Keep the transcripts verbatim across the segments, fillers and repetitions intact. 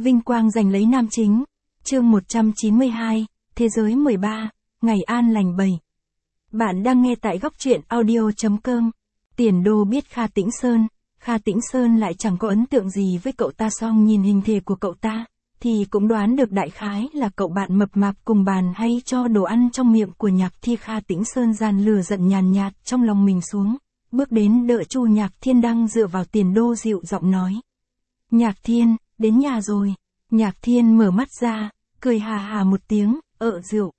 Vinh quang giành lấy nam chính. Chương một trăm chín mươi hai, Thế giới mười ba, ngày an lành bảy. Bạn đang nghe tại góc truyện audio.com. Tiền Đô biết Kha Tĩnh Sơn, Kha Tĩnh Sơn lại chẳng có ấn tượng gì với cậu ta, song nhìn hình thể của cậu ta, thì cũng đoán được đại khái là cậu bạn mập mạp cùng bàn hay cho đồ ăn trong miệng của Nhạc Thiên. Kha Tĩnh Sơn dàn lửa giận nhàn nhạt trong lòng mình xuống, bước đến đỡ Chu Nhạc Thiên đang dựa vào Tiền Đô, dịu giọng nói. Nhạc Thiên, đến nhà rồi. Nhạc Thiên mở mắt ra, cười hà hà một tiếng, ợ rượu.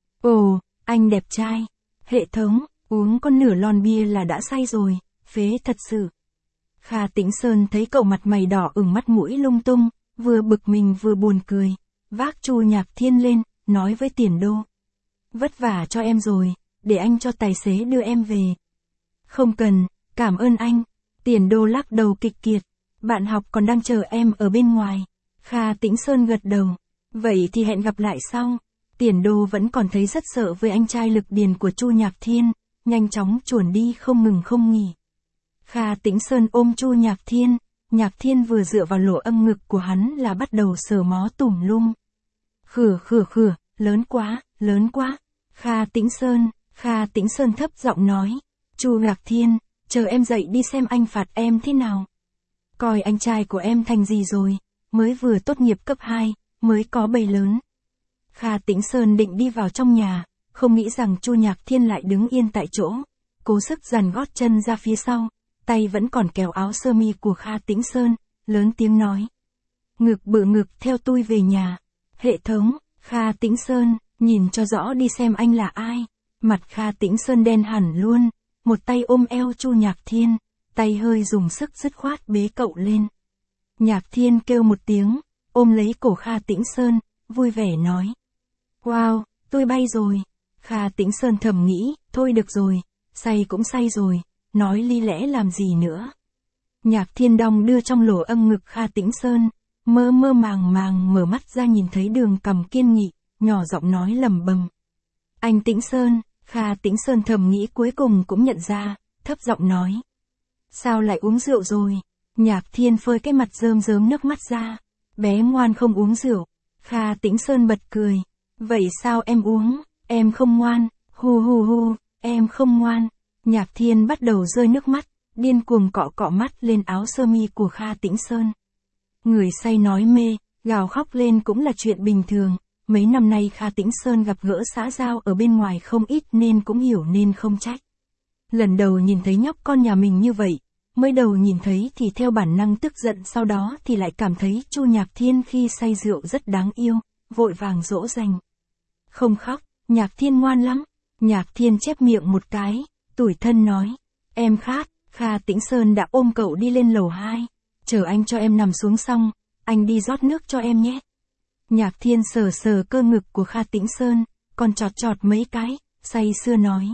Ồ, anh đẹp trai. Hệ thống, uống con nửa lon bia là đã say rồi, phế thật sự. Kha Tĩnh Sơn thấy cậu mặt mày đỏ ửng, mắt mũi lung tung, vừa bực mình vừa buồn cười, vác Chu Nhạc Thiên lên, nói với Tiền Đô. Vất vả cho em rồi, để anh cho tài xế đưa em về. Không cần, cảm ơn anh. Tiền Đô lắc đầu kịch kiệt, bạn học còn đang chờ em ở bên ngoài. Kha Tĩnh Sơn gật đầu. Vậy thì hẹn gặp lại sau. Tiền Đô vẫn còn thấy rất sợ với anh trai lực điền của Chu Nhạc Thiên, nhanh chóng chuồn đi không ngừng không nghỉ. Kha Tĩnh Sơn ôm Chu Nhạc Thiên, Nhạc Thiên vừa dựa vào lỗ âm ngực của hắn là bắt đầu sờ mó tùm lum. Khửa khửa khửa, lớn quá, lớn quá. Kha Tĩnh Sơn, Kha Tĩnh Sơn thấp giọng nói. Chu Nhạc Thiên, chờ em dậy đi xem anh phạt em thế nào. Coi anh trai của em thành gì rồi, mới vừa tốt nghiệp cấp hai, mới có bầy lớn. Kha Tĩnh Sơn định đi vào trong nhà, không nghĩ rằng Chu Nhạc Thiên lại đứng yên tại chỗ, cố sức dằn gót chân ra phía sau, tay vẫn còn kéo áo sơ mi của Kha Tĩnh Sơn, lớn tiếng nói. Ngực bự ngực theo tôi về nhà. Hệ thống, Kha Tĩnh Sơn, nhìn cho rõ đi xem anh là ai. Mặt Kha Tĩnh Sơn đen hẳn luôn, một tay ôm eo Chu Nhạc Thiên, tay hơi dùng sức dứt khoát bế cậu lên. Nhạc Thiên kêu một tiếng, ôm lấy cổ Kha Tĩnh Sơn, vui vẻ nói. Wow, tôi bay rồi. Kha Tĩnh Sơn thầm nghĩ, thôi được rồi, say cũng say rồi, nói lý lẽ làm gì nữa. Nhạc Thiên đong đưa trong lỗ âm ngực Kha Tĩnh Sơn, mơ mơ màng màng mở mắt ra nhìn thấy đường cằm kiên nghị, nhỏ giọng nói lẩm bẩm. Anh Tĩnh Sơn. Kha Tĩnh Sơn thầm nghĩ cuối cùng cũng nhận ra, thấp giọng nói. Sao lại uống rượu rồi? Nhạc Thiên phơi cái mặt rơm rớm nước mắt ra. Bé ngoan không uống rượu. Kha Tĩnh Sơn bật cười. Vậy sao em uống? Em không ngoan. Hu hu hu, em không ngoan. Nhạc Thiên bắt đầu rơi nước mắt, điên cuồng cọ cọ mắt lên áo sơ mi của Kha Tĩnh Sơn. Người say nói mê, gào khóc lên cũng là chuyện bình thường. Mấy năm nay Kha Tĩnh Sơn gặp gỡ xã giao ở bên ngoài không ít nên cũng hiểu nên không trách. Lần đầu nhìn thấy nhóc con nhà mình như vậy, mới đầu nhìn thấy thì theo bản năng tức giận, sau đó thì lại cảm thấy Chu Nhạc Thiên khi say rượu rất đáng yêu, vội vàng dỗ dành. Không khóc, Nhạc Thiên ngoan lắm. Nhạc Thiên chép miệng một cái, tủi thân nói. Em khát. Kha Tĩnh Sơn đã ôm cậu đi lên lầu hai. Chờ anh cho em nằm xuống xong, anh đi rót nước cho em nhé. Nhạc Thiên sờ sờ cơ ngực của Kha Tĩnh Sơn, còn chọt chọt mấy cái, say sưa nói.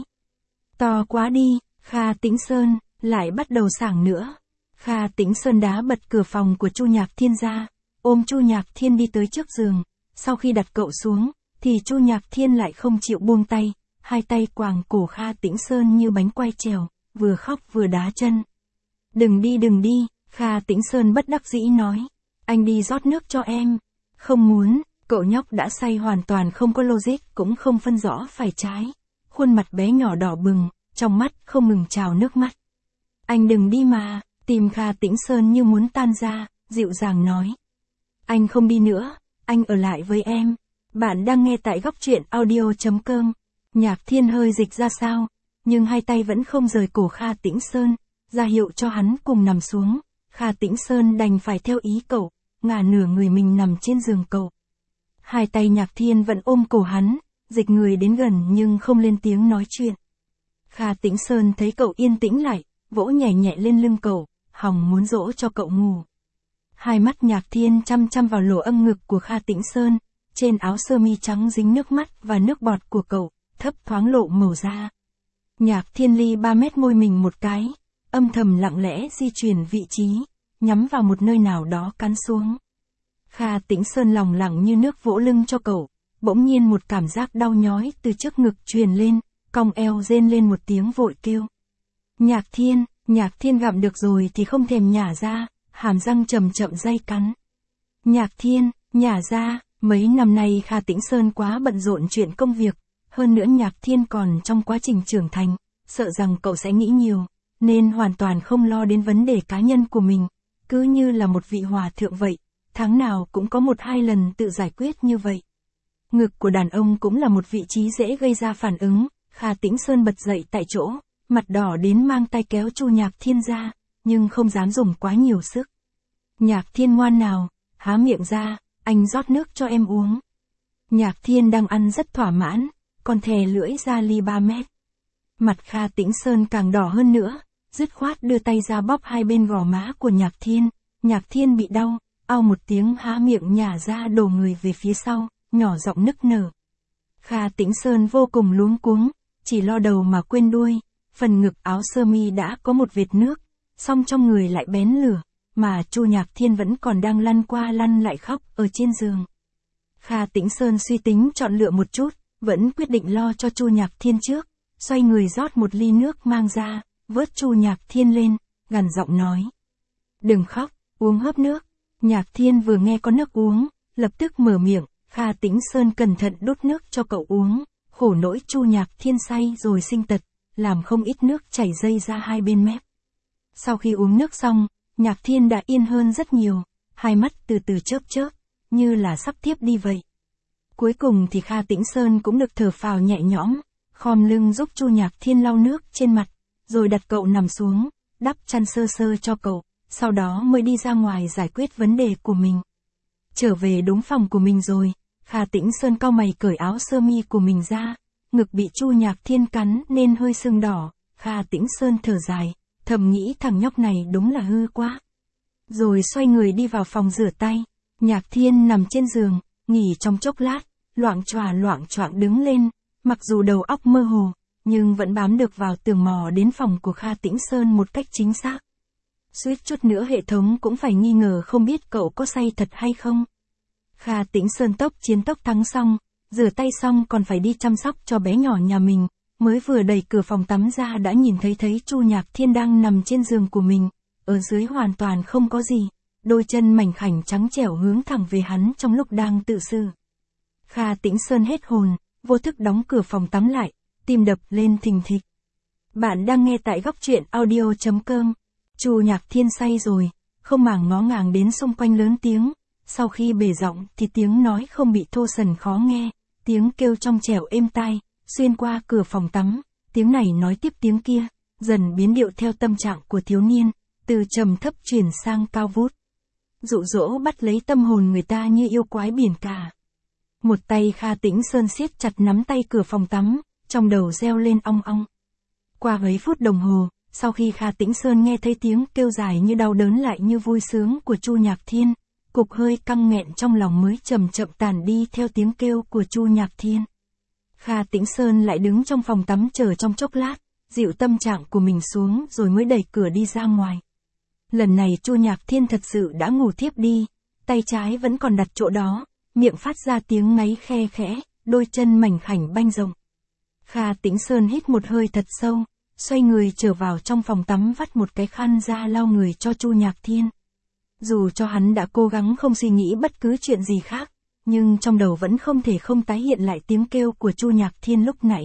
To quá đi. Kha Tĩnh Sơn lại bắt đầu sảng nữa. Kha Tĩnh Sơn đá bật cửa phòng của Chu Nhạc Thiên ra, ôm Chu Nhạc Thiên đi tới trước giường. Sau khi đặt cậu xuống, thì Chu Nhạc Thiên lại không chịu buông tay, hai tay quàng cổ Kha Tĩnh Sơn như bánh quay trèo, vừa khóc vừa đá chân. Đừng đi đừng đi. Kha Tĩnh Sơn bất đắc dĩ nói. Anh đi rót nước cho em. Không muốn. Cậu nhóc đã say hoàn toàn không có logic, cũng không phân rõ phải trái. Khuôn mặt bé nhỏ đỏ bừng, trong mắt không ngừng trào nước mắt. Anh đừng đi mà. Tim Kha Tĩnh Sơn như muốn tan ra, dịu dàng nói. Anh không đi nữa, anh ở lại với em. Bạn đang nghe tại góc truyện audio.com. Nhạc Thiên hơi dịch ra sao, nhưng hai tay vẫn không rời cổ Kha Tĩnh Sơn, ra hiệu cho hắn cùng nằm xuống. Kha Tĩnh Sơn đành phải theo ý cậu, ngả nửa người mình nằm trên giường cậu. Hai tay Nhạc Thiên vẫn ôm cổ hắn, dịch người đến gần nhưng không lên tiếng nói chuyện. Kha Tĩnh Sơn thấy cậu yên tĩnh lại, vỗ nhẹ nhẹ lên lưng cậu, hòng muốn dỗ cho cậu ngủ. Hai mắt Nhạc Thiên chăm chăm vào lỗ âm ngực của Kha Tĩnh Sơn, trên áo sơ mi trắng dính nước mắt và nước bọt của cậu, thấp thoáng lộ màu da. Nhạc Thiên ly ba mét môi mình một cái, âm thầm lặng lẽ di chuyển vị trí, nhắm vào một nơi nào đó cắn xuống. Kha Tĩnh Sơn lòng lặng như nước vỗ lưng cho cậu, bỗng nhiên một cảm giác đau nhói từ trước ngực truyền lên, cong eo rên lên một tiếng vội kêu. Nhạc Thiên. Nhạc Thiên gặm được rồi thì không thèm nhả ra, hàm răng chậm chậm day cắn. Nhạc Thiên, nhả ra, mấy năm nay Kha Tĩnh Sơn quá bận rộn chuyện công việc, hơn nữa Nhạc Thiên còn trong quá trình trưởng thành, sợ rằng cậu sẽ nghĩ nhiều, nên hoàn toàn không lo đến vấn đề cá nhân của mình, cứ như là một vị hòa thượng vậy, tháng nào cũng có một hai lần tự giải quyết như vậy. Ngực của đàn ông cũng là một vị trí dễ gây ra phản ứng, Kha Tĩnh Sơn bật dậy tại chỗ, mặt đỏ đến mang tay kéo Chu Nhạc Thiên ra, nhưng không dám dùng quá nhiều sức. Nhạc Thiên ngoan nào, há miệng ra, anh rót nước cho em uống. Nhạc Thiên đang ăn rất thỏa mãn, còn thè lưỡi ra ly ba mét. Mặt Kha Tĩnh Sơn càng đỏ hơn nữa, dứt khoát đưa tay ra bóp hai bên gò má của Nhạc Thiên, Nhạc Thiên bị đau, ao một tiếng há miệng nhả ra đổ người về phía sau, nhỏ giọng nức nở. Kha Tĩnh Sơn vô cùng luống cuống, chỉ lo đầu mà quên đuôi, phần ngực áo sơ mi đã có một vệt nước, song trong người lại bén lửa, mà Chu Nhạc Thiên vẫn còn đang lăn qua lăn lại khóc ở trên giường. Kha Tĩnh Sơn suy tính chọn lựa một chút, vẫn quyết định lo cho Chu Nhạc Thiên trước, xoay người rót một ly nước mang ra, vớt Chu Nhạc Thiên lên, gằn giọng nói. Đừng khóc, uống hớp nước. Nhạc Thiên vừa nghe có nước uống, lập tức mở miệng, Kha Tĩnh Sơn cẩn thận đút nước cho cậu uống, khổ nỗi Chu Nhạc Thiên say rồi sinh tật, làm không ít nước chảy dây ra hai bên mép. Sau khi uống nước xong, Nhạc Thiên đã yên hơn rất nhiều, hai mắt từ từ chớp chớp, như là sắp tiếp đi vậy. Cuối cùng thì Kha Tĩnh Sơn cũng được thở phào nhẹ nhõm, khom lưng giúp Chu Nhạc Thiên lau nước trên mặt, rồi đặt cậu nằm xuống, đắp chăn sơ sơ cho cậu, sau đó mới đi ra ngoài giải quyết vấn đề của mình. Trở về đúng phòng của mình rồi, Kha Tĩnh Sơn cau mày cởi áo sơ mi của mình ra, ngực bị Chu Nhạc Thiên cắn nên hơi sưng đỏ, Kha Tĩnh Sơn thở dài, thầm nghĩ thằng nhóc này đúng là hư quá. Rồi xoay người đi vào phòng rửa tay, Nhạc Thiên nằm trên giường, nghỉ trong chốc lát, loạng choạng loạng choạng đứng lên, mặc dù đầu óc mơ hồ, nhưng vẫn bám được vào tường mò đến phòng của Kha Tĩnh Sơn một cách chính xác. Suýt chút nữa hệ thống cũng phải nghi ngờ không biết cậu có say thật hay không. Kha Tĩnh Sơn tốc chiến tốc thắng xong, rửa tay xong còn phải đi chăm sóc cho bé nhỏ nhà mình, mới vừa đẩy cửa phòng tắm ra đã nhìn thấy thấy Chu Nhạc Thiên đang nằm trên giường của mình, ở dưới hoàn toàn không có gì, đôi chân mảnh khảnh trắng trẻo hướng thẳng về hắn trong lúc đang tự sự. Kha Tĩnh Sơn hết hồn, vô thức đóng cửa phòng tắm lại, tim đập lên thình thịch. Bạn đang nghe tại góc truyện audio chấm com. Chu Nhạc Thiên say rồi, không màng ngó ngàng đến xung quanh lớn tiếng, sau khi bể giọng thì tiếng nói không bị thô sần khó nghe, tiếng kêu trong trẻo êm tai, xuyên qua cửa phòng tắm, tiếng này nói tiếp tiếng kia, dần biến điệu theo tâm trạng của thiếu niên, từ trầm thấp chuyển sang cao vút. Dụ dỗ bắt lấy tâm hồn người ta như yêu quái biển cả. Một tay Kha Tĩnh Sơn siết chặt nắm tay cửa phòng tắm, trong đầu reo lên ong ong. Qua mấy phút đồng hồ, sau khi Kha Tĩnh Sơn nghe thấy tiếng kêu dài như đau đớn lại như vui sướng của Chu Nhạc Thiên, cục hơi căng nghẹn trong lòng mới chậm chậm tàn đi theo tiếng kêu của Chu Nhạc Thiên. Kha Tĩnh Sơn lại đứng trong phòng tắm chờ trong chốc lát, dịu tâm trạng của mình xuống rồi mới đẩy cửa đi ra ngoài. Lần này Chu Nhạc Thiên thật sự đã ngủ thiếp đi, tay trái vẫn còn đặt chỗ đó, miệng phát ra tiếng ngáy khe khẽ, đôi chân mảnh khảnh banh rộng. Kha Tĩnh Sơn hít một hơi thật sâu, xoay người trở vào trong phòng tắm vắt một cái khăn ra lau người cho Chu Nhạc Thiên. Dù cho hắn đã cố gắng không suy nghĩ bất cứ chuyện gì khác, nhưng trong đầu vẫn không thể không tái hiện lại tiếng kêu của Chu Nhạc Thiên lúc nãy.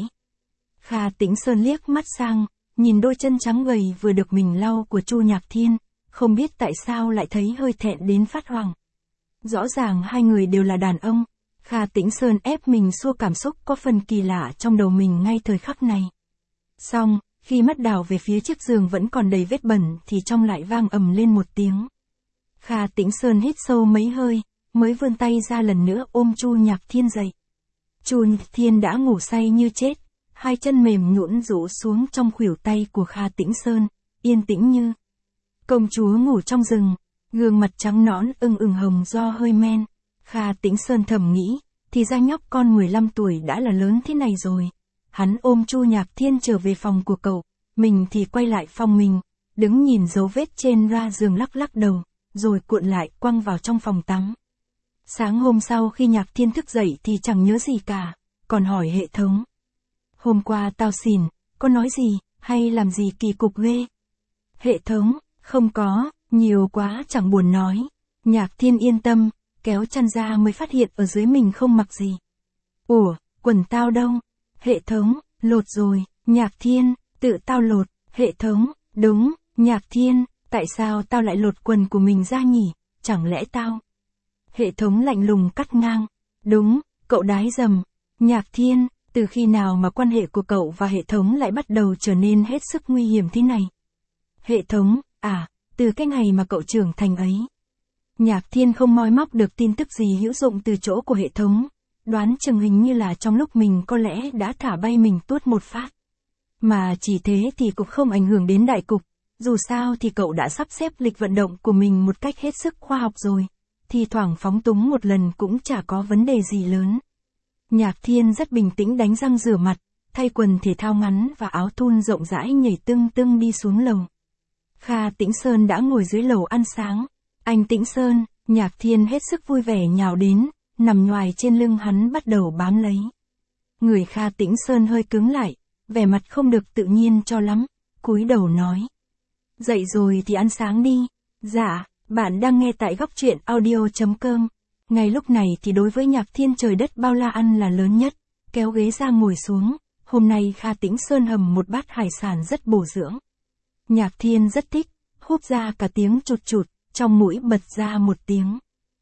Kha Tĩnh Sơn liếc mắt sang, nhìn đôi chân trắng gầy vừa được mình lau của Chu Nhạc Thiên, không biết tại sao lại thấy hơi thẹn đến phát hoảng. Rõ ràng hai người đều là đàn ông, Kha Tĩnh Sơn ép mình xua cảm xúc có phần kỳ lạ trong đầu mình ngay thời khắc này. Xong, khi mắt đảo về phía chiếc giường vẫn còn đầy vết bẩn thì trong lại vang ầm lên một tiếng. Kha Tĩnh Sơn hít sâu mấy hơi, mới vươn tay ra lần nữa ôm Chu Nhạc Thiên dậy. Chu Nhạc Thiên đã ngủ say như chết, hai chân mềm nhũn rũ xuống trong khuỷu tay của Kha Tĩnh Sơn, yên tĩnh như công chúa ngủ trong rừng, gương mặt trắng nõn ửng ửng hồng do hơi men. Kha Tĩnh Sơn thầm nghĩ, thì ra nhóc con mười lăm tuổi đã là lớn thế này rồi. Hắn ôm Chu Nhạc Thiên trở về phòng của cậu, mình thì quay lại phòng mình, đứng nhìn dấu vết trên ra giường lắc lắc đầu, rồi cuộn lại quăng vào trong phòng tắm. Sáng hôm sau khi Nhạc Thiên thức dậy thì chẳng nhớ gì cả, còn hỏi hệ thống. Hôm qua tao xỉn, có nói gì, hay làm gì kỳ cục ghê? Hệ thống, không có, nhiều quá chẳng buồn nói. Nhạc Thiên yên tâm, kéo chăn ra mới phát hiện ở dưới mình không mặc gì. Ủa, quần tao đâu? Hệ thống, lột rồi, Nhạc Thiên, tự tao lột, hệ thống, đúng, Nhạc Thiên, tại sao tao lại lột quần của mình ra nhỉ, chẳng lẽ tao? Hệ thống lạnh lùng cắt ngang, đúng, cậu đái dầm, Nhạc Thiên, từ khi nào mà quan hệ của cậu và hệ thống lại bắt đầu trở nên hết sức nguy hiểm thế này? Hệ thống, à, từ cái ngày mà cậu trưởng thành ấy. Nhạc Thiên không moi móc được tin tức gì hữu dụng từ chỗ của hệ thống, đoán chừng hình như là trong lúc mình có lẽ đã thả bay mình tuốt một phát. Mà chỉ thế thì cũng không ảnh hưởng đến đại cục, dù sao thì cậu đã sắp xếp lịch vận động của mình một cách hết sức khoa học rồi, thì thoảng phóng túng một lần cũng chả có vấn đề gì lớn. Nhạc Thiên rất bình tĩnh đánh răng rửa mặt, thay quần thể thao ngắn và áo thun rộng rãi nhảy tưng tưng đi xuống lầu. Kha Tĩnh Sơn đã ngồi dưới lầu ăn sáng. Anh Tĩnh Sơn, Nhạc Thiên hết sức vui vẻ nhào đến, nằm nhoài trên lưng hắn bắt đầu bám lấy. Người Kha Tĩnh Sơn hơi cứng lại, vẻ mặt không được tự nhiên cho lắm, cúi đầu nói. Dậy rồi thì ăn sáng đi. Dạ, bạn đang nghe tại góc truyện audio chấm com. Ngay lúc này thì đối với Nhạc Thiên trời đất bao la ăn là lớn nhất, kéo ghế ra ngồi xuống, hôm nay Kha Tĩnh Sơn hầm một bát hải sản rất bổ dưỡng. Nhạc Thiên rất thích, húp ra cả tiếng chụt chụt, trong mũi bật ra một tiếng.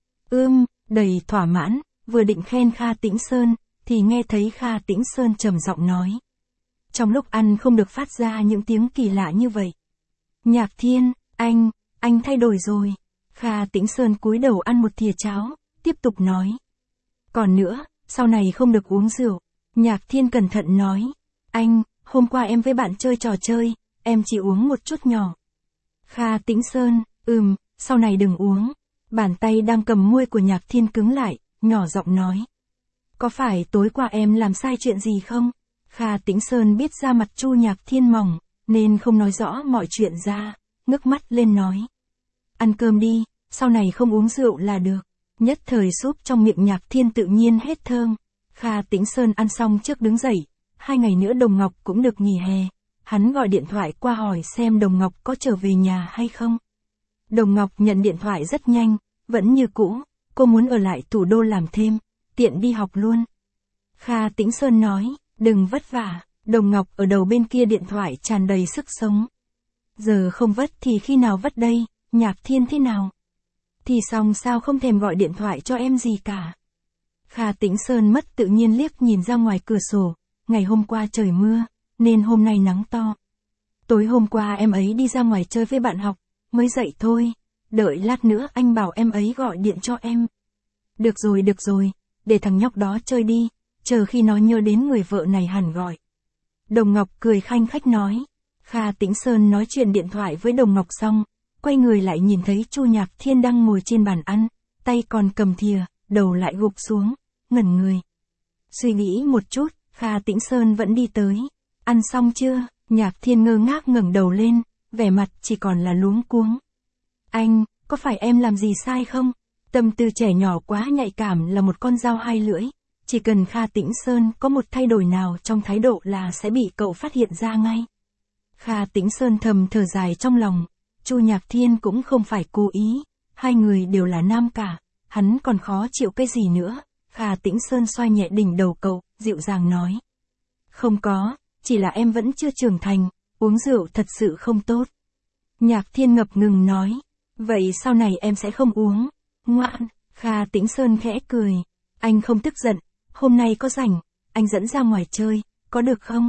Ưm, đầy thỏa mãn, vừa định khen Kha Tĩnh Sơn, thì nghe thấy Kha Tĩnh Sơn trầm giọng nói. Trong lúc ăn không được phát ra những tiếng kỳ lạ như vậy. Nhạc Thiên, anh, anh thay đổi rồi. Kha Tĩnh Sơn cúi đầu ăn một thìa cháo, tiếp tục nói. Còn nữa, sau này không được uống rượu. Nhạc Thiên cẩn thận nói. Anh, hôm qua em với bạn chơi trò chơi, em chỉ uống một chút nhỏ. Kha Tĩnh Sơn, ừm, sau này đừng uống. Bàn tay đang cầm môi của Nhạc Thiên cứng lại, nhỏ giọng nói. Có phải tối qua em làm sai chuyện gì không? Kha Tĩnh Sơn biết da mặt Chu Nhạc Thiên mỏng, nên không nói rõ mọi chuyện ra, ngước mắt lên nói. Ăn cơm đi, sau này không uống rượu là được. Nhất thời súp trong miệng Nhạc Thiên tự nhiên hết thơm. Kha Tĩnh Sơn ăn xong trước đứng dậy, hai ngày nữa Đồng Ngọc cũng được nghỉ hè. Hắn gọi điện thoại qua hỏi xem Đồng Ngọc có trở về nhà hay không. Đồng Ngọc nhận điện thoại rất nhanh, vẫn như cũ, cô muốn ở lại thủ đô làm thêm, tiện đi học luôn. Kha Tĩnh Sơn nói, đừng vất vả. Đồng Ngọc ở đầu bên kia điện thoại tràn đầy sức sống. Giờ không vất thì khi nào vất đây, Nhạc Thiên thế nào? Thì xong sao không thèm gọi điện thoại cho em gì cả. Kha Tĩnh Sơn mất tự nhiên liếc nhìn ra ngoài cửa sổ, ngày hôm qua trời mưa, nên hôm nay nắng to. Tối hôm qua em ấy đi ra ngoài chơi với bạn học, mới dậy thôi, đợi lát nữa anh bảo em ấy gọi điện cho em. Được rồi được rồi, để thằng nhóc đó chơi đi, chờ khi nó nhớ đến người vợ này hẳn gọi. Đồng Ngọc cười khanh khách nói. Kha Tĩnh Sơn nói chuyện điện thoại với Đồng Ngọc xong, quay người lại nhìn thấy Chu Nhạc Thiên đang ngồi trên bàn ăn, tay còn cầm thìa, đầu lại gục xuống, ngẩn người. Suy nghĩ một chút, Kha Tĩnh Sơn vẫn đi tới. Ăn xong chưa? Nhạc Thiên ngơ ngác ngẩng đầu lên, vẻ mặt chỉ còn là luống cuống. Anh, có phải em làm gì sai không? Tâm tư trẻ nhỏ quá nhạy cảm là một con dao hai lưỡi. Chỉ cần Kha Tĩnh Sơn có một thay đổi nào trong thái độ là sẽ bị cậu phát hiện ra ngay. Kha Tĩnh Sơn thầm thở dài trong lòng. Chu Nhạc Thiên cũng không phải cố ý. Hai người đều là nam cả. Hắn còn khó chịu cái gì nữa. Kha Tĩnh Sơn xoay nhẹ đỉnh đầu cậu, dịu dàng nói. Không có, chỉ là em vẫn chưa trưởng thành. Uống rượu thật sự không tốt. Nhạc Thiên ngập ngừng nói. Vậy sau này em sẽ không uống. Ngoan. Kha Tĩnh Sơn khẽ cười. Anh không tức giận. Hôm nay có rảnh, anh dẫn ra ngoài chơi, có được không?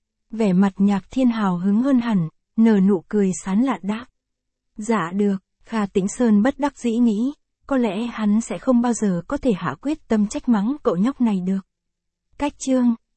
Vẻ mặt Nhạc Thiên hào hứng hơn hẳn, nở nụ cười sán lạn đáp. Dạ được, Kha Tĩnh Sơn bất đắc dĩ nghĩ, có lẽ hắn sẽ không bao giờ có thể hạ quyết tâm trách mắng cậu nhóc này được. Cách chương